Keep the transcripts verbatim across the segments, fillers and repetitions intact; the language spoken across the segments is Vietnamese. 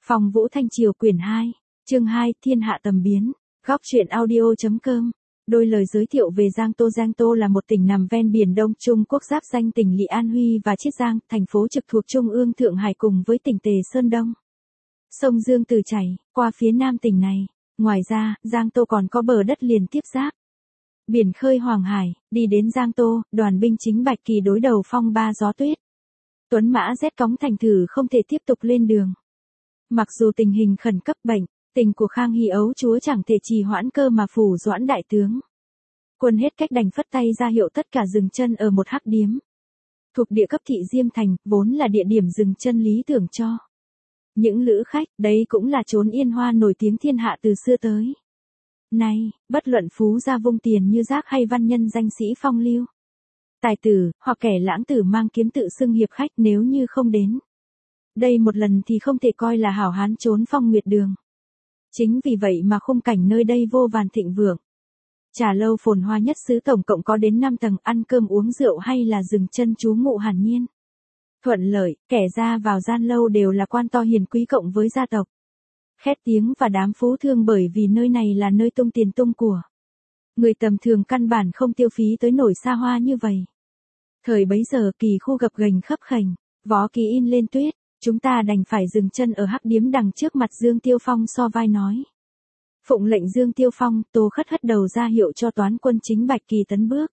Phong Vũ Thanh Triều quyển hai, chương hai, Thiên hạ tầm biến, góc truyện audio.com. Đôi lời giới thiệu về Giang Tô. Giang Tô là một tỉnh nằm ven biển Đông Trung Quốc giáp danh tỉnh Lị An Huy và Chiết Giang, thành phố trực thuộc Trung ương Thượng Hải cùng với tỉnh Tề Sơn Đông. Sông Dương Từ chảy qua phía nam tỉnh này. Ngoài ra, Giang Tô còn có bờ đất liền tiếp giáp biển khơi Hoàng Hải. Đi đến Giang Tô, đoàn binh chính Bạch Kỳ đối đầu phong ba gió tuyết. Tuấn mã rét cóng thành thử không thể tiếp tục lên đường. Mặc dù tình hình khẩn cấp bệnh, tình của Khang Hy ấu chúa chẳng thể trì hoãn cơ mà phủ doãn đại tướng. Quân hết cách đành phất tay ra hiệu tất cả dừng chân ở một hắc điếm. Thuộc địa cấp thị Diêm Thành, vốn là địa điểm dừng chân lý tưởng cho những lữ khách, đấy cũng là chốn yên hoa nổi tiếng thiên hạ từ xưa tới nay, bất luận phú gia vung tiền như rác hay văn nhân danh sĩ phong lưu, tài tử, hoặc kẻ lãng tử mang kiếm tự xưng hiệp khách, nếu như không đến đây một lần thì không thể coi là hảo hán trốn phong nguyệt đường. Chính vì vậy mà khung cảnh nơi đây vô vàn thịnh vượng. Trà lâu phồn hoa nhất xứ tổng cộng có đến năm tầng, ăn cơm uống rượu hay là dừng chân trú ngụ hàn nhiên. Thuận lợi, kẻ ra vào gian lâu đều là quan to hiền quý cộng với gia tộc. Khét tiếng và đám phú thương, bởi vì nơi này là nơi tung tiền tung của. Người tầm thường căn bản không tiêu phí tới nổi xa hoa như vậy. Thời bấy giờ kỳ khu gập ghềnh khấp khểnh, vó kỳ in lên tuyết. Chúng ta đành phải dừng chân ở hắc điếm đằng trước mặt. Dương Tiêu Phong so vai nói. Phụng lệnh Dương Tiêu Phong, Tô Khất hất đầu ra hiệu cho toán quân chính Bạch Kỳ tấn bước.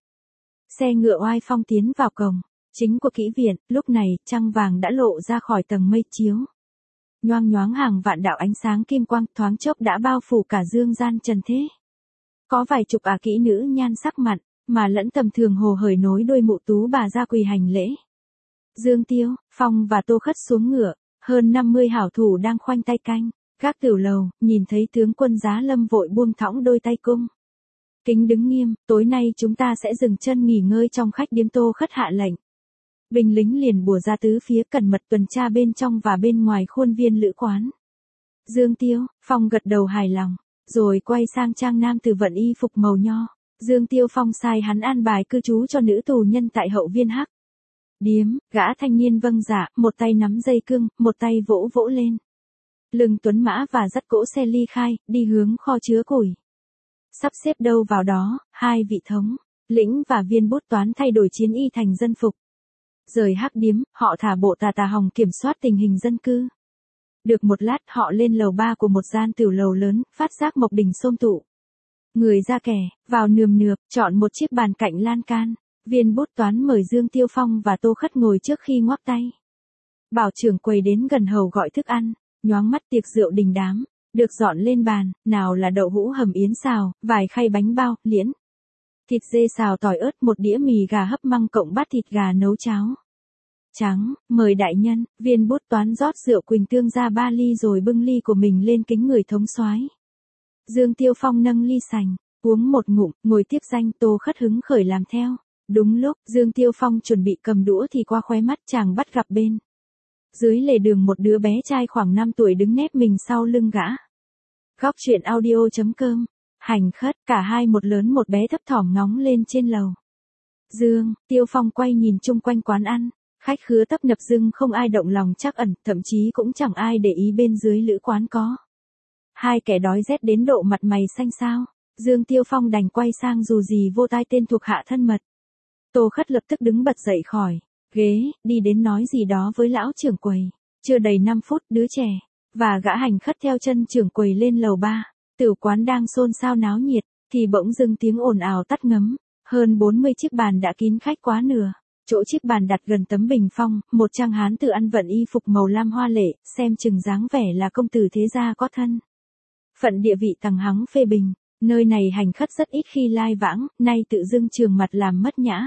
Xe ngựa oai phong tiến vào cổng chính của kỹ viện. Lúc này, trăng vàng đã lộ ra khỏi tầng mây chiếu. Nhoang nhoáng hàng vạn đạo ánh sáng kim quang, thoáng chốc đã bao phủ cả dương gian trần thế. Có vài chục ả kỹ nữ nhan sắc mặn, mà lẫn tầm thường hồ hởi nối đôi mụ tú bà ra quỳ hành lễ. Dương Tiêu, Phong và Tô Khất xuống ngựa, hơn năm mươi hảo thủ đang khoanh tay canh các tiểu lầu, nhìn thấy tướng quân Giá Lâm vội buông thõng đôi tay cung kính đứng nghiêm. Tối nay chúng ta sẽ dừng chân nghỉ ngơi trong khách điếm. Tô Khất hạ lệnh. Binh lính liền bùa ra tứ phía cẩn mật tuần tra bên trong và bên ngoài khuôn viên lữ quán. Dương Tiêu, Phong gật đầu hài lòng, rồi quay sang trang nam tử vận y phục màu nho. Dương Tiêu Phong sai hắn an bài cư trú cho nữ tù nhân tại hậu viên hắc điếm. Gã thanh niên vâng dạ, một tay nắm dây cương, một tay vỗ vỗ lên lưng tuấn mã và dắt cỗ xe ly khai, đi hướng kho chứa củi. Sắp xếp đâu vào đó, hai vị thống lĩnh và viên bút toán thay đổi chiến y thành dân phục. Rời hắc điếm, họ thả bộ tà tà hòng kiểm soát tình hình dân cư. Được một lát, họ lên lầu ba của một gian tiểu lầu lớn, phát giác mộc đình xôm tụ. Người ra kẻ, vào nườm nượp, chọn một chiếc bàn cạnh lan can. Viên bút toán mời Dương Tiêu Phong và Tô Khất ngồi trước khi ngoắc tay. Bảo trưởng quầy đến gần hầu gọi thức ăn, nhoáng mắt tiệc rượu đình đám, được dọn lên bàn, nào là đậu hũ hầm yến xào, vài khay bánh bao, liễn, thịt dê xào tỏi ớt, một đĩa mì gà hấp măng cộng bát thịt gà nấu cháo trắng. Mời đại nhân. Viên bút toán rót rượu quỳnh tương ra ba ly rồi bưng ly của mình lên kính người thống soái. Dương Tiêu Phong nâng ly sành, uống một ngụm, ngồi tiếp danh. Tô Khất hứng khởi làm theo. Đúng lúc Dương Tiêu Phong chuẩn bị cầm đũa thì qua khóe mắt chàng bắt gặp bên dưới lề đường một đứa bé trai khoảng năm tuổi đứng nép mình sau lưng gã. Góc truyện audio.com. Hành Khất, cả hai một lớn một bé thấp thỏm ngóng lên trên lầu. Dương Tiêu Phong quay nhìn chung quanh quán ăn, khách khứa tấp nập dưng không ai động lòng trắc ẩn, thậm chí cũng chẳng ai để ý bên dưới lữ quán có hai kẻ đói rét đến độ mặt mày xanh xao. Dương Tiêu Phong đành quay sang dù gì vô tai tên thuộc hạ thân mật. Tô Khất lập tức đứng bật dậy khỏi ghế, đi đến nói gì đó với lão trưởng quầy. Chưa đầy năm phút, đứa trẻ và gã Hành Khất theo chân trưởng quầy lên lầu ba. Tiểu quán đang xôn xao náo nhiệt, thì bỗng dưng tiếng ồn ào tắt ngấm. Hơn bốn mươi chiếc bàn đã kín khách quá nửa. Chỗ chiếc bàn đặt gần tấm bình phong, một trang hán tử ăn vận y phục màu lam hoa lệ, xem chừng dáng vẻ là công tử thế gia có thân phận địa vị tằng hắng phê bình. Nơi này Hành Khất rất ít khi lai vãng, nay tự dưng trường mặt làm mất nhã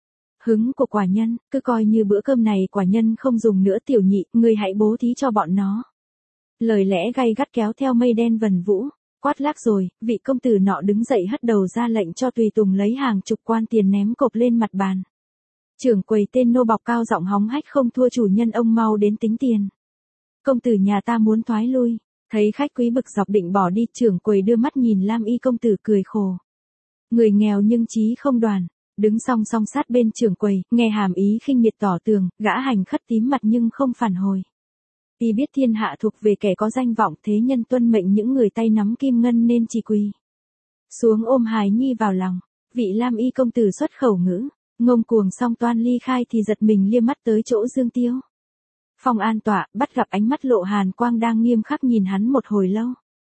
hứng của quả nhân, cứ coi như bữa cơm này quả nhân không dùng nữa. Tiểu nhị, người hãy bố thí cho bọn nó. Lời lẽ gay gắt kéo theo mây đen vần vũ. Quát lác rồi, vị công tử nọ đứng dậy hất đầu ra lệnh cho tùy tùng lấy hàng chục quan tiền ném cộp lên mặt bàn. Trưởng quầy tên nô bọc cao giọng hóng hách không thua chủ nhân, ông mau đến tính tiền. Công tử nhà ta muốn thoái lui. Thấy khách quý bực dọc định bỏ đi, trưởng quầy đưa mắt nhìn lam y công tử cười khổ. Người nghèo nhưng chí không đoàn. Đứng song song sát bên trưởng quầy, nghe hàm ý khinh miệt tỏ tường, gã Hành Khất tím mặt nhưng không phản hồi. Tuy biết thiên hạ thuộc về kẻ có danh vọng, thế nhân tuân mệnh những người tay nắm kim ngân nên chỉ quỳ xuống ôm hài nhi vào lòng. Vị Lam Y công tử xuất khẩu ngữ, ngông cuồng xong toan ly khai thì giật mình liếc mắt tới chỗ Dương Tiêu Phong an tọa, bắt gặp ánh mắt Lộ Hàn Quang đang nghiêm khắc nhìn hắn một hồi lâu.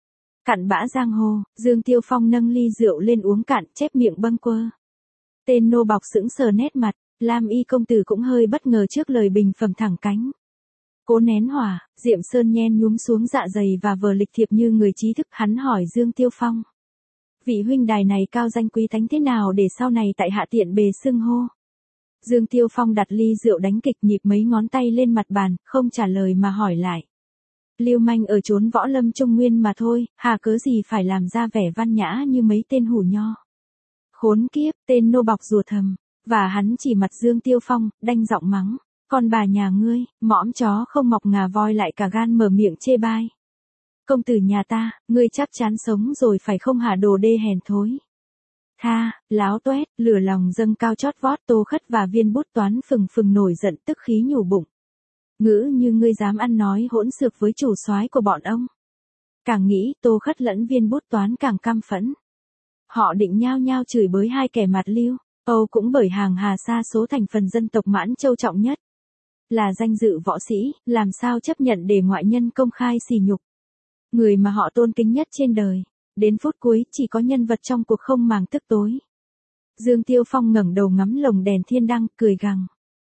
Cặn bã giang hồ, Dương Tiêu Phong nâng ly rượu lên uống cạn, chép miệng bâng quơ. Tên nô bọc sững sờ nét mặt, Lam Y công tử cũng hơi bất ngờ trước lời bình phẩm thẳng cánh. Cố nén hỏa, Diệm Sơn nhen nhúm xuống dạ dày và vờ lịch thiệp như người trí thức, hắn hỏi Dương Tiêu Phong. Vị huynh đài này cao danh quý thánh thế nào để sau này tại hạ tiện bề xưng hô? Dương Tiêu Phong đặt ly rượu đánh kịch nhịp mấy ngón tay lên mặt bàn, không trả lời mà hỏi lại. Lưu manh ở chốn võ lâm trung nguyên mà thôi, hà cớ gì phải làm ra vẻ văn nhã như mấy tên hủ nho. Khốn kiếp, tên nô bọc rùa thầm, và hắn chỉ mặt Dương Tiêu Phong, đanh giọng mắng. Con bà nhà ngươi, mõm chó không mọc ngà voi lại cả gan mở miệng chê bai. Công tử nhà ta, ngươi chắc chắn sống rồi phải không hả đồ đê hèn thối. Tha, láo toét, lửa lòng dâng cao chót vót. Tô Khất và Viên Bút Toán phừng phừng nổi giận, tức khí nhủ bụng. Ngữ như ngươi dám ăn nói hỗn xược với chủ soái của bọn ông. Càng nghĩ, Tô Khất lẫn Viên Bút Toán càng căm phẫn. Họ định nhao nhao chửi bới hai kẻ mặt lưu. Âu cũng bởi hàng hà sa số thành phần dân tộc Mãn Châu trọng nhất. Là danh dự võ sĩ, làm sao chấp nhận để ngoại nhân công khai sỉ nhục. Người mà họ tôn kính nhất trên đời. Đến phút cuối, chỉ có nhân vật trong cuộc không màng tức tối. Dương Tiêu Phong ngẩng đầu ngắm lồng đèn thiên đăng, cười gằn.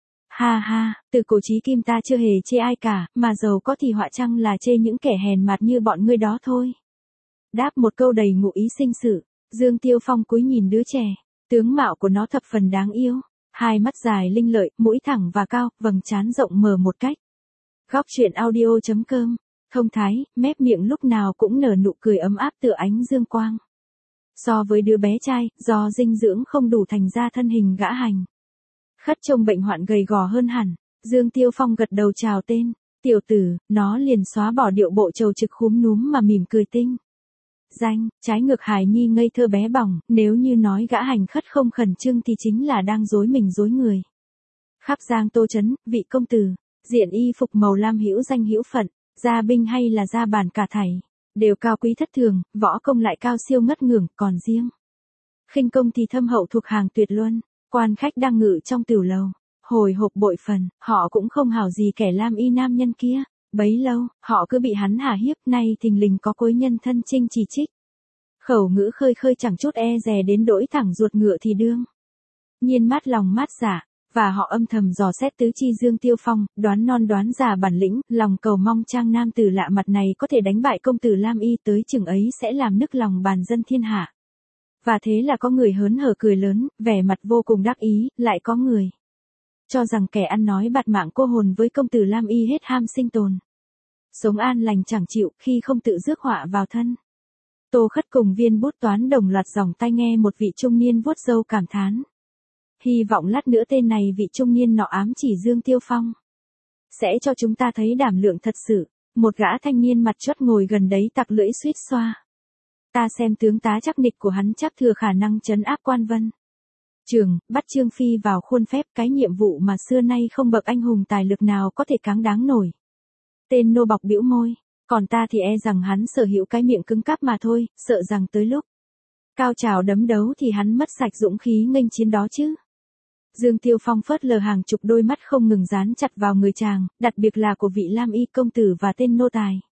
Ha ha, từ cổ chí kim ta chưa hề chê ai cả, mà giàu có thì họa chăng là chê những kẻ hèn mặt như bọn ngươi đó thôi. Đáp một câu đầy ngụ ý sinh sự, Dương Tiêu Phong cúi nhìn đứa trẻ, tướng mạo của nó thập phần đáng yêu, hai mắt dài linh lợi, mũi thẳng và cao, vầng trán rộng mở một cách. Góc truyện audio chấm com, thông thái, mép miệng lúc nào cũng nở nụ cười ấm áp tựa ánh dương quang. So với đứa bé trai, do dinh dưỡng không đủ thành ra thân hình gã hành. Khất trông bệnh hoạn gầy gò hơn hẳn, Dương Tiêu Phong gật đầu chào tên, tiểu tử, nó liền xóa bỏ điệu bộ trầu trực khúm núm mà mỉm cười tinh. Danh, trái ngược hài nhi ngây thơ bé bỏng, nếu như nói gã hành khất không khẩn trương thì chính là đang dối mình dối người. Khắp Giang Tô Trấn, vị công tử, diện y phục màu lam hữu danh hữu phận, gia binh hay là gia bản cả thảy, đều cao quý thất thường, võ công lại cao siêu ngất ngưởng, còn riêng khinh công thì thâm hậu thuộc hàng tuyệt luân. Quan khách đang ngự trong tiểu lầu, hồi hộp bội phần, họ cũng không hảo gì kẻ Lam Y nam nhân kia, bấy lâu, họ cứ bị hắn hả hiếp, nay thình lình có cối nhân thân chinh chỉ trích. Khẩu ngữ khơi khơi chẳng chút e dè đến đỗi thẳng ruột ngựa thì đương. Nhiên mát lòng mát dạ, và họ âm thầm dò xét tứ chi Dương Tiêu Phong, đoán non đoán già bản lĩnh, lòng cầu mong trang nam tử lạ mặt này có thể đánh bại công tử Lam Y, tới chừng ấy sẽ làm nức lòng bàn dân thiên hạ. Và thế là có người hớn hở cười lớn, vẻ mặt vô cùng đắc ý, lại có người cho rằng kẻ ăn nói bạt mạng cô hồn với công tử Lam Y hết ham sinh tồn. Sống an lành chẳng chịu khi không tự rước họa vào thân. Tô Khất cùng Viên Bút Toán đồng loạt dòng tai nghe một vị trung niên vuốt râu cảm thán. Hy vọng lát nữa tên này vị trung niên nọ ám chỉ Dương Tiêu Phong sẽ cho chúng ta thấy đảm lượng thật sự. Một gã thanh niên mặt chót ngồi gần đấy tặc lưỡi suýt xoa. Ta xem tướng tá chắc nịch của hắn chắc thừa khả năng trấn áp quan vân Trường, bắt Trương Phi vào khuôn phép, cái nhiệm vụ mà xưa nay không bậc anh hùng tài lực nào có thể cáng đáng nổi. Tên nô bọc bĩu môi, còn ta thì e rằng hắn sở hữu cái miệng cứng cáp mà thôi, sợ rằng tới lúc cao trào đấm đấu thì hắn mất sạch dũng khí nghênh chiến đó chứ. Dương Tiêu Phong phớt lờ hàng chục đôi mắt không ngừng dán chặt vào người chàng, đặc biệt là của vị Lam Y công tử và tên nô tài.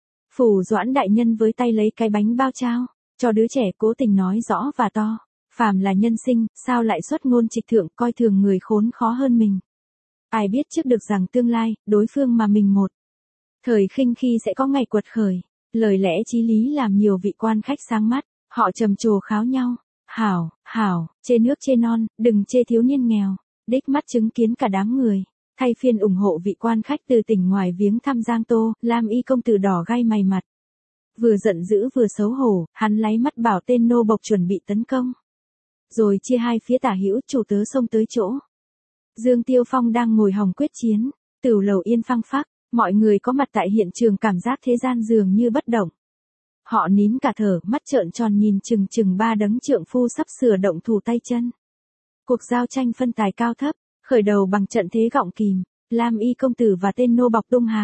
Phủ Doãn đại nhân với tay lấy cái bánh bao trao, cho đứa trẻ cố tình nói rõ và to. Phàm là nhân sinh, sao lại xuất ngôn trịch thượng, coi thường người khốn khó hơn mình. Ai biết trước được rằng tương lai, đối phương mà mình một thời khinh khi sẽ có ngày quật khởi. Lời lẽ chí lý làm nhiều vị quan khách sáng mắt, họ trầm trồ kháo nhau. Hảo, hảo, chê nước chê non, đừng chê thiếu niên nghèo. Đích mắt chứng kiến cả đám người, thay phiên ủng hộ vị quan khách từ tỉnh ngoài viếng thăm Giang Tô. Lam Y công tử đỏ gai mày mặt, vừa giận dữ vừa xấu hổ, hắn láy mắt bảo tên nô bộc chuẩn bị tấn công. Rồi chia hai phía tả hữu, chủ tớ xông tới chỗ Dương Tiêu Phong đang ngồi hòng quyết chiến. Tửu lầu yên phăng phắc, mọi người có mặt tại hiện trường cảm giác thế gian dường như bất động. Họ nín cả thở, mắt trợn tròn nhìn chừng chừng ba đấng trượng phu sắp sửa động thủ tay chân. Cuộc giao tranh phân tài cao thấp, khởi đầu bằng trận thế gọng kìm, Lam Y công tử và tên nô bọc đông hàng.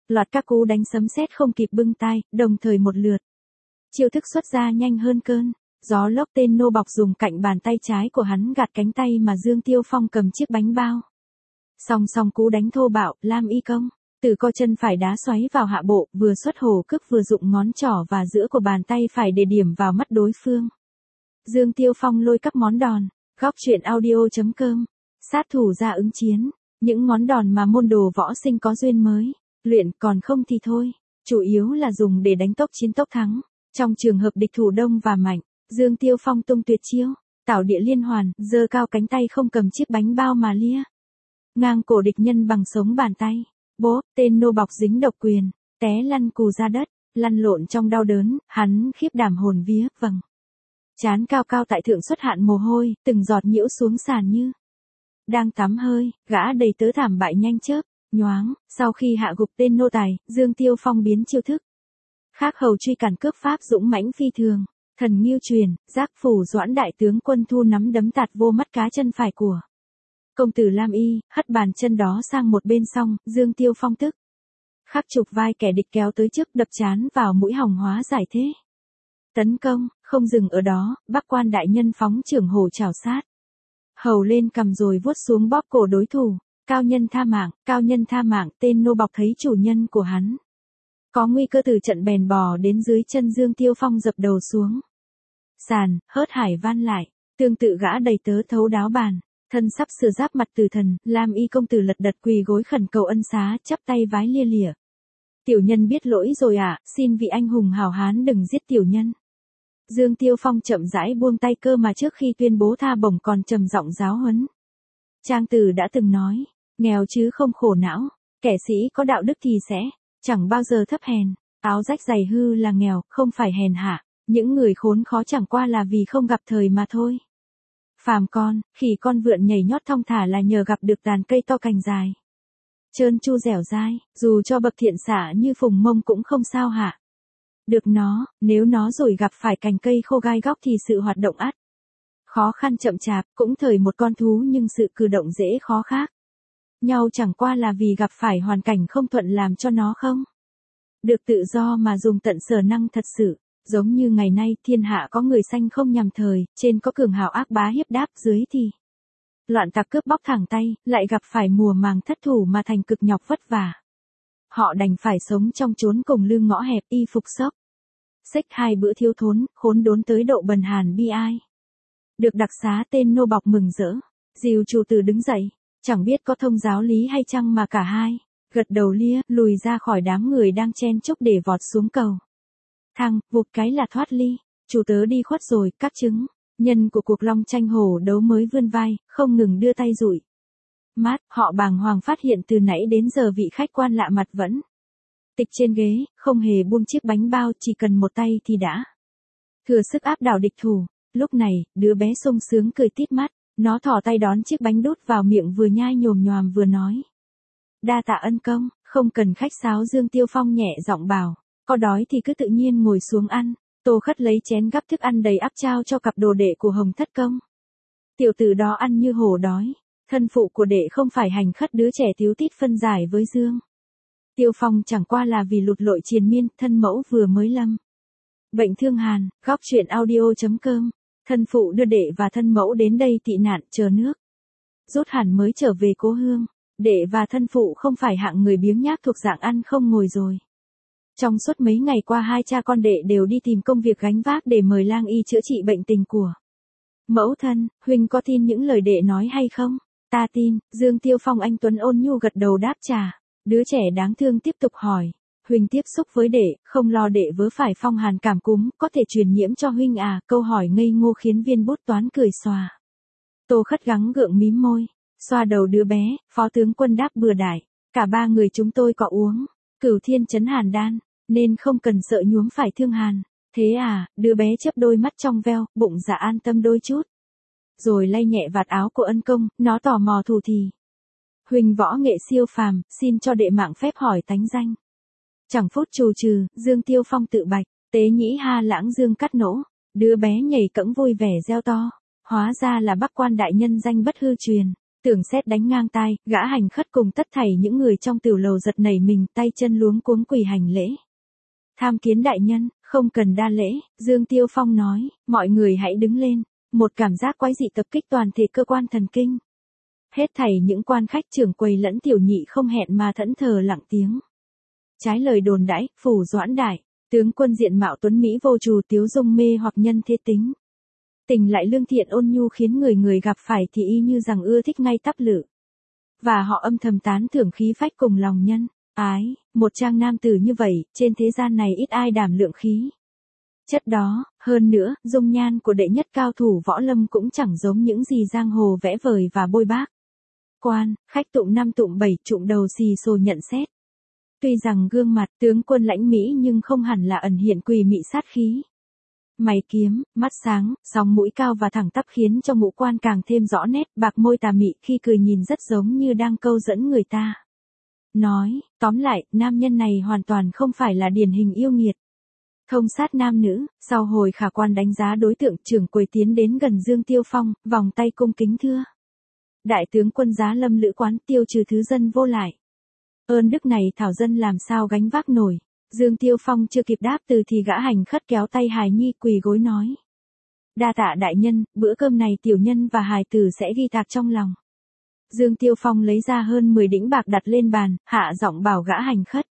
loạt các cú đánh sấm sét không kịp bưng tai, đồng thời một lượt. Chiêu thức xuất ra nhanh hơn cơn. Gió lốc tên nô bọc dùng cạnh bàn tay trái của hắn gạt cánh tay mà Dương Tiêu Phong cầm chiếc bánh bao. Song song cú đánh thô bạo, Lam Y công, từ co chân phải đá xoáy vào hạ bộ, vừa xuất hổ cước vừa dụng ngón trỏ và giữa của bàn tay phải để điểm vào mắt đối phương. Dương Tiêu Phong lôi các món đòn, góc truyện audio.com, sát thủ ra ứng chiến, những món đòn mà môn đồ võ sinh có duyên mới, luyện còn không thì thôi, chủ yếu là dùng để đánh tốc chiến tốc thắng. Trong trường hợp địch thủ đông và mạnh, Dương Tiêu Phong tung tuyệt chiêu, tảo địa liên hoàn, giơ cao cánh tay không cầm chiếc bánh bao mà lia ngang cổ địch nhân bằng sống bàn tay. Bố, tên nô bọc dính độc quyền, té lăn cù ra đất, lăn lộn trong đau đớn, hắn khiếp đảm hồn vía, vầng. Chán cao cao tại thượng xuất hạn mồ hôi, từng giọt nhiễu xuống sàn như đang tắm hơi, gã đầy tớ thảm bại nhanh chớp, nhoáng, sau khi hạ gục tên nô tài, Dương Tiêu Phong biến chiêu thức. Khác hầu truy cản cướp pháp dũng mãnh phi thường, thần nghiêu truyền, giác phủ doãn đại tướng quân thu nắm đấm tạt vô mắt cá chân phải của công tử Lam Y, hất bàn chân đó sang một bên xong, Dương Tiêu Phong tức khắc chụp vai kẻ địch kéo tới trước đập chán vào mũi hỏng hóa giải thế. Tấn công, không dừng ở đó, Bắc quan đại nhân phóng trưởng hổ chảo sát. Hầu lên cầm rồi vuốt xuống bóp cổ đối thủ, cao nhân tha mạng, cao nhân tha mạng, tên nô bọc thấy chủ nhân của hắn có nguy cơ từ trận bèn bò đến dưới chân Dương Tiêu Phong dập đầu xuống sàn, hớt hải van lại, tương tự gã đầy tớ thấu đáo bàn, thân sắp sửa giáp mặt tử thần, Lam Y công tử lật đật quỳ gối khẩn cầu ân xá, chắp tay vái lia lịa. Tiểu nhân biết lỗi rồi ạ, à, xin vị anh hùng hào hán đừng giết tiểu nhân. Dương Tiêu Phong chậm rãi buông tay cơ mà trước khi tuyên bố tha bổng còn trầm giọng giáo huấn. Trang Tử đã từng nói, nghèo chứ không khổ não, kẻ sĩ có đạo đức thì sẽ chẳng bao giờ thấp hèn, áo rách giày hư là nghèo, không phải hèn hạ, những người khốn khó chẳng qua là vì không gặp thời mà thôi. Phàm con, khỉ con vượn nhảy nhót thong thả là nhờ gặp được tàn cây to cành dài. Trơn chu dẻo dai, dù cho bậc thiện xạ như phùng mông cũng không sao hạ được nó, nếu nó rồi gặp phải cành cây khô gai góc thì sự hoạt động ắt khó khăn chậm chạp, cũng thời một con thú nhưng sự cử động dễ khó khác nhau chẳng qua là vì gặp phải hoàn cảnh không thuận làm cho nó không được tự do mà dùng tận sở năng thật sự. Giống như ngày nay thiên hạ có người sanh không nhằm thời, trên có cường hào ác bá hiếp đáp, dưới thì loạn tặc cướp bóc thẳng tay, lại gặp phải mùa màng thất thủ mà thành cực nhọc vất vả. Họ đành phải sống trong chốn cùng lương ngõ hẹp, y phục xốc xếch hai bữa thiếu thốn, khốn đốn tới độ bần hàn bi ai. Được đặc xá tên nô bọc mừng rỡ, dìu chủ tử đứng dậy, chẳng biết có thông giáo lý hay chăng mà cả hai gật đầu lia, lùi ra khỏi đám người đang chen chúc để vọt xuống cầu thang, vụt cái là thoát ly, chủ tớ đi khuất rồi, các chứng nhân của cuộc long tranh hổ đấu mới vươn vai, không ngừng đưa tay dụi mát, họ bàng hoàng phát hiện từ nãy đến giờ vị khách quan lạ mặt vẫn tịch trên ghế, không hề buông chiếc bánh bao, chỉ cần một tay thì đã thừa sức áp đảo địch thủ. Lúc này, đứa bé sung sướng cười tít mắt, nó thò tay đón chiếc bánh đút vào miệng vừa nhai nhồm nhoàm vừa nói. Đa tạ ân công, không cần khách sáo. Dương Tiêu Phong nhẹ giọng bảo, có đói thì cứ tự nhiên ngồi xuống ăn. Tô Khất lấy chén gắp thức ăn đầy ắp trao cho cặp đồ đệ của Hồng Thất Công. Tiểu tử đó ăn như hổ đói, thân phụ của đệ không phải hành khất đứa trẻ thiếu tít phân giải với Dương Tiêu Phong chẳng qua là vì lụt lội triền miên, thân mẫu vừa mới lâm bệnh thương hàn. Góc truyện audio.com, thân phụ đưa đệ và thân mẫu đến đây tị nạn chờ nước rút hẳn mới trở về cố hương. Đệ và thân phụ không phải hạng người biếng nhác thuộc dạng ăn không ngồi rồi. Trong suốt mấy ngày qua hai cha con đệ đều đi tìm công việc gánh vác để mời lang y chữa trị bệnh tình của mẫu thân. Huynh có tin những lời đệ nói hay không? Ta tin. Dương Tiêu Phong anh tuấn ôn nhu gật đầu đáp trả. Đứa trẻ đáng thương tiếp tục hỏi, huynh tiếp xúc với đệ, không lo đệ vớ phải phong hàn cảm cúm, có thể truyền nhiễm cho huynh à? Câu hỏi ngây ngô khiến viên bút toán cười xòa. Tô Khất gắng gượng mím môi, xoa đầu đứa bé. Phó tướng quân đáp bừa đại, cả ba người chúng tôi có uống Cửu Thiên Chấn Hàn Đan, nên không cần sợ nhuốm phải thương hàn. Thế à? Đứa bé chớp đôi mắt trong veo, bụng dạ an tâm đôi chút, rồi lay nhẹ vạt áo của ân công. Nó tò mò thủ thì, huynh võ nghệ siêu phàm, xin cho đệ mạng phép hỏi tánh danh. Chẳng phút trù trừ, Dương Tiêu Phong tự bạch, tế nhĩ ha lãng Dương Cắt Nỗ. Đứa bé nhảy cẫng vui vẻ reo to, hóa ra là Bắc quan đại nhân danh bất hư truyền. Tưởng sét đánh ngang tai, gã hành khất cùng tất thảy những người trong tiểu lầu giật nảy mình, tay chân luống cuống quỳ hành lễ. Tham kiến đại nhân, không cần đa lễ, Dương Tiêu Phong nói, mọi người hãy đứng lên. Một cảm giác quái dị tập kích toàn thể cơ quan thần kinh. Hết thảy những quan khách trưởng quầy lẫn tiểu nhị không hẹn mà thẫn thờ lặng tiếng. Trái lời đồn đãi, phủ Doãn Đại, tướng quân diện mạo tuấn mỹ vô trù tiếu dung mê hoặc nhân thế tính. Tình lại lương thiện ôn nhu khiến người người gặp phải thì y như rằng ưa thích ngay tắp lự. Và họ âm thầm tán thưởng khí phách cùng lòng nhân, ái, một trang nam tử như vậy, trên thế gian này ít ai đảm lượng khí. Chất đó, hơn nữa, dung nhan của đệ nhất cao thủ võ lâm cũng chẳng giống những gì giang hồ vẽ vời và bôi bác. Quan, khách tụng năm tụng bảy trụng đầu xì xồ nhận xét. Tuy rằng gương mặt tướng quân lãnh mỹ nhưng không hẳn là ẩn hiện quỷ mị sát khí. Mày kiếm, mắt sáng, sóng mũi cao và thẳng tắp khiến cho ngũ quan càng thêm rõ nét, bạc môi tà mị khi cười nhìn rất giống như đang câu dẫn người ta. Nói, tóm lại, nam nhân này hoàn toàn không phải là điển hình yêu nghiệt. Thông sát nam nữ, sau hồi khả quan đánh giá đối tượng trưởng quầy tiến đến gần Dương Tiêu Phong, vòng tay cung kính thưa. Đại tướng quân Giá Lâm lữ quán tiêu trừ thứ dân vô lại. Ơn đức này thảo dân làm sao gánh vác nổi. Dương Tiêu Phong chưa kịp đáp từ thì gã hành khất kéo tay hài nhi quỳ gối nói. Đa tạ đại nhân, bữa cơm này tiểu nhân và hài tử sẽ ghi tạc trong lòng. Dương Tiêu Phong lấy ra hơn mười đĩnh bạc đặt lên bàn, hạ giọng bảo gã hành khất.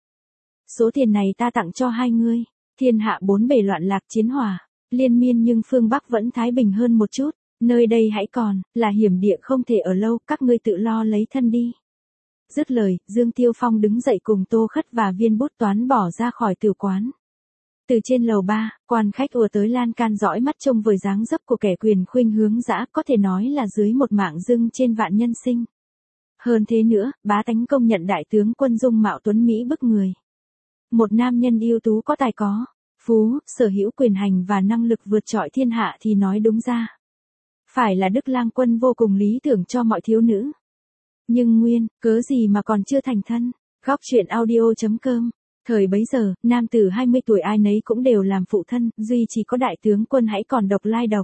Số tiền này ta tặng cho hai ngươi. Thiên hạ bốn bề loạn lạc chiến hòa, liên miên nhưng phương Bắc vẫn thái bình hơn một chút, nơi đây hãy còn, là hiểm địa không thể ở lâu, các ngươi tự lo lấy thân đi. Dứt lời, Dương Tiêu Phong đứng dậy cùng Tô Khất và Viên Bút Toán bỏ ra khỏi tiểu quán. Từ trên lầu ba, quan khách ùa tới lan can dõi mắt trông với dáng dấp của kẻ quyền khuynh hướng dã, có thể nói là dưới một mạng dưng trên vạn nhân sinh. Hơn thế nữa, bá tánh công nhận đại tướng quân dung mạo tuấn mỹ bức người. Một nam nhân ưu tú có tài có, phú, sở hữu quyền hành và năng lực vượt trội thiên hạ thì nói đúng ra. Phải là Đức Lang Quân vô cùng lý tưởng cho mọi thiếu nữ. Nhưng nguyên, cớ gì mà còn chưa thành thân, góc truyện audio chấm com. Thời bấy giờ, nam tử hai mươi tuổi ai nấy cũng đều làm phụ thân, duy chỉ có đại tướng quân hãy còn độc lai độc.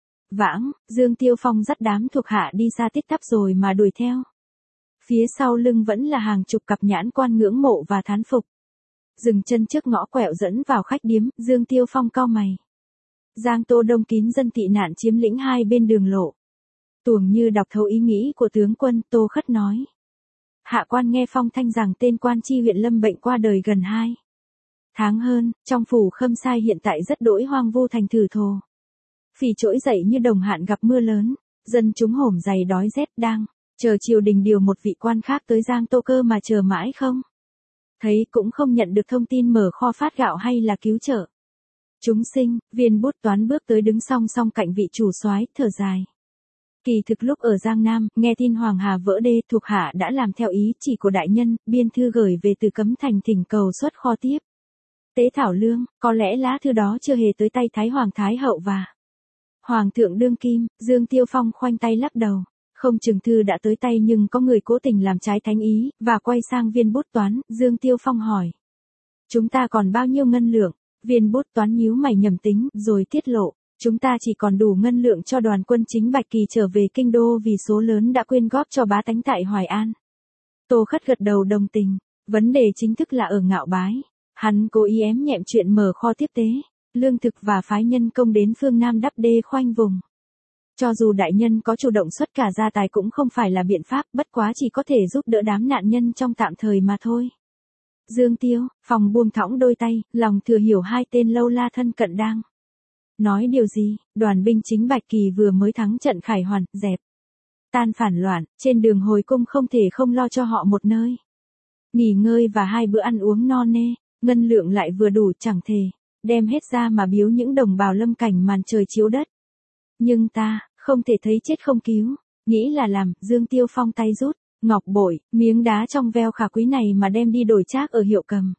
Vãng, Dương Tiêu Phong dắt đám thuộc hạ đi xa tít tắp rồi mà đuổi theo. Phía sau lưng vẫn là hàng chục cặp nhãn quan ngưỡng mộ và thán phục. Dừng chân trước ngõ quẹo dẫn vào khách điếm, Dương Tiêu Phong cau mày. Giang Tô đông kín dân tị nạn chiếm lĩnh hai bên đường lộ. Tuồng như đọc thấu ý nghĩ của tướng quân, Tô Khất nói. Hạ quan nghe phong thanh rằng tên quan chi huyện Lâm bệnh qua đời gần hai tháng hơn, trong phủ Khâm Sai hiện tại rất đỗi hoang vu thành thử thồ. Phì trỗi dậy như đồng hạn gặp mưa lớn, dân chúng hổm dày đói rét đang chờ triều đình điều một vị quan khác tới Giang Tô cơ mà chờ mãi không. Thấy cũng không nhận được thông tin mở kho phát gạo hay là cứu trợ. Chúng sinh, Viên Bút Toán bước tới đứng song song cạnh vị chủ soái, thở dài. Kỳ thực lúc ở Giang Nam, nghe tin Hoàng Hà vỡ đê, thuộc hạ đã làm theo ý chỉ của đại nhân, biên thư gửi về từ Cấm Thành thỉnh cầu xuất kho tiếp. Tế thảo lương, có lẽ lá thư đó chưa hề tới tay Thái Hoàng Thái Hậu và Hoàng thượng đương kim. Dương Tiêu Phong khoanh tay lắc đầu. Không chừng thư đã tới tay nhưng có người cố tình làm trái thánh ý, và quay sang Viên Bút Toán, Dương Tiêu Phong hỏi. Chúng ta còn bao nhiêu ngân lượng? Viên Bút Toán nhíu mày nhầm tính, rồi tiết lộ. Chúng ta chỉ còn đủ ngân lượng cho đoàn quân chính Bạch Kỳ trở về kinh đô vì số lớn đã quyên góp cho bá tánh tại Hoài An. Tô Khất gật đầu đồng tình. Vấn đề chính thức là ở Ngạo Bái. Hắn cố ý ém nhẹm chuyện mở kho tiếp tế, lương thực và phái nhân công đến phương Nam đắp đê khoanh vùng. Cho dù đại nhân có chủ động xuất cả gia tài cũng không phải là biện pháp, bất quá chỉ có thể giúp đỡ đám nạn nhân trong tạm thời mà thôi. Dương Tiêu, Phong buông thõng đôi tay, lòng thừa hiểu hai tên lâu la thân cận đang nói điều gì. Đoàn binh chính Bạch Kỳ vừa mới thắng trận Khải Hoàn, dẹp tan phản loạn, trên đường hồi cung không thể không lo cho họ một nơi nghỉ ngơi và hai bữa ăn uống no nê, ngân lượng lại vừa đủ, chẳng thể đem hết ra mà biếu những đồng bào lâm cảnh màn trời chiếu đất. Nhưng ta không thể thấy chết không cứu, nghĩ là làm. Dương Tiêu Phong tay rút ngọc bội, miếng đá trong veo khả quý này mà đem đi đổi trác ở Hiệu Cầm.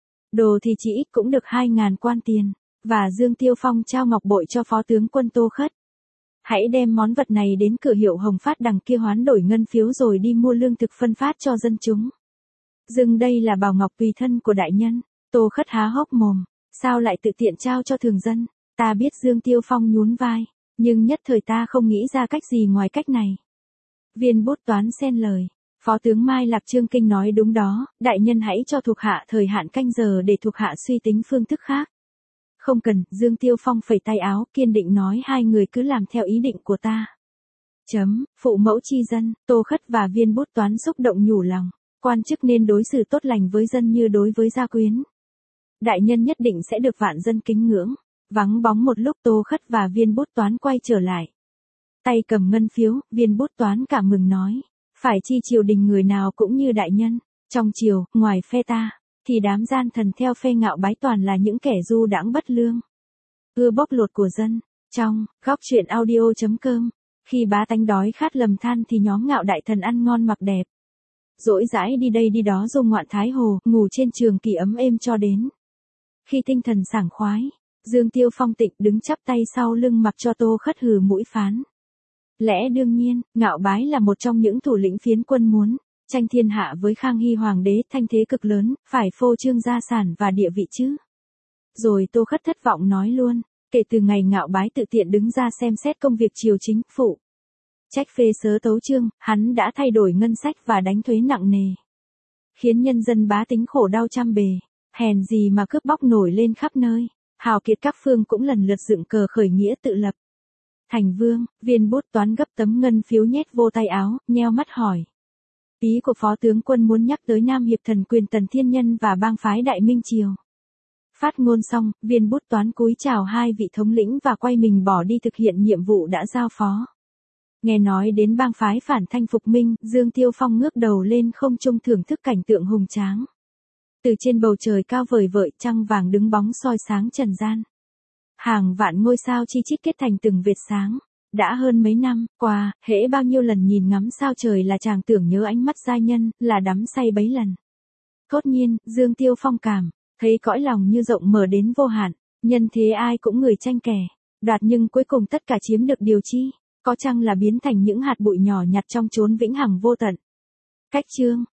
Đồ thì chỉ ít cũng được hai ngàn quan tiền, và Dương Tiêu Phong trao ngọc bội cho phó tướng quân Tô Khất. Hãy đem món vật này đến cửa Hiệu Hồng Phát đằng kia hoán đổi ngân phiếu rồi đi mua lương thực phân phát cho dân chúng. Dừng đây là bảo ngọc tùy thân của đại nhân. Tô Khất há hốc mồm, sao lại tự tiện trao cho thường dân? Ta biết. Dương Tiêu Phong nhún vai, nhưng nhất thời ta không nghĩ ra cách gì ngoài cách này. Viên bút toán xen lời. Phó tướng Mai Lạc Trương Kinh nói đúng đó, đại nhân hãy cho thuộc hạ thời hạn canh giờ để thuộc hạ suy tính phương thức khác. Không cần, Dương Tiêu Phong phẩy tay áo, kiên định nói hai người cứ làm theo ý định của ta. Chấm, phụ mẫu chi dân, Tô Khất và Viên bút toán xúc động nhủ lòng, quan chức nên đối xử tốt lành với dân như đối với gia quyến. Đại nhân nhất định sẽ được vạn dân kính ngưỡng. Vắng bóng một lúc Tô Khất và Viên bút toán quay trở lại. Tay cầm ngân phiếu, Viên bút toán cảm mừng nói. Phải chi triều đình người nào cũng như đại nhân. Trong triều, ngoài phe ta, thì đám gian thần theo phe Ngạo Bái toàn là những kẻ du đãng bất lương. Ưa bóc lột của dân. Trong, góc truyện audio chấm com. Khi bá tánh đói khát lầm than thì nhóm Ngạo đại thần ăn ngon mặc đẹp. Dỗi dãi đi đây đi đó du ngoạn Thái Hồ, ngủ trên trường kỳ ấm êm cho đến. Khi tinh thần sảng khoái, Dương Tiêu Phong tịnh đứng chắp tay sau lưng mặc cho Tô Khất hừ mũi phán. Lẽ đương nhiên, Ngạo Bái là một trong những thủ lĩnh phiến quân muốn tranh thiên hạ với Khang Hy hoàng đế, thanh thế cực lớn, phải phô trương gia sản và địa vị chứ. Rồi Tô Khất thất vọng nói luôn, kể từ ngày Ngạo Bái tự tiện đứng ra xem xét công việc triều chính, phụ trách phê sớ tấu chương, hắn đã thay đổi ngân sách và đánh thuế nặng nề, khiến nhân dân bá tính khổ đau trăm bề. Hèn gì mà cướp bóc nổi lên khắp nơi, hào kiệt các phương cũng lần lượt dựng cờ khởi nghĩa tự lập. Thành vương, Viên bút toán gấp tấm ngân phiếu nhét vô tay áo, nheo mắt hỏi. Ý của phó tướng quân muốn nhắc tới Nam Hiệp thần quyền Tần Thiên Nhân và bang phái Đại Minh Triều. Phát ngôn xong, Viên bút toán cúi chào hai vị thống lĩnh và quay mình bỏ đi thực hiện nhiệm vụ đã giao phó. Nghe nói đến bang phái phản thanh phục minh, Dương Tiêu Phong ngước đầu lên không trung thưởng thức cảnh tượng hùng tráng. Từ trên bầu trời cao vời vợi, trăng vàng đứng bóng soi sáng trần gian. Hàng vạn ngôi sao chi chít kết thành từng vệt sáng. Đã hơn mấy năm qua, hễ bao nhiêu lần nhìn ngắm sao trời là chàng tưởng nhớ ánh mắt giai nhân, là đắm say bấy lần. Thốt nhiên, Dương Tiêu Phong cảm thấy cõi lòng như rộng mở đến vô hạn, nhân thế ai cũng người tranh kẻ, đoạt nhưng cuối cùng tất cả chiếm được điều chi, có chăng là biến thành những hạt bụi nhỏ nhặt trong chốn vĩnh hằng vô tận. Cách chương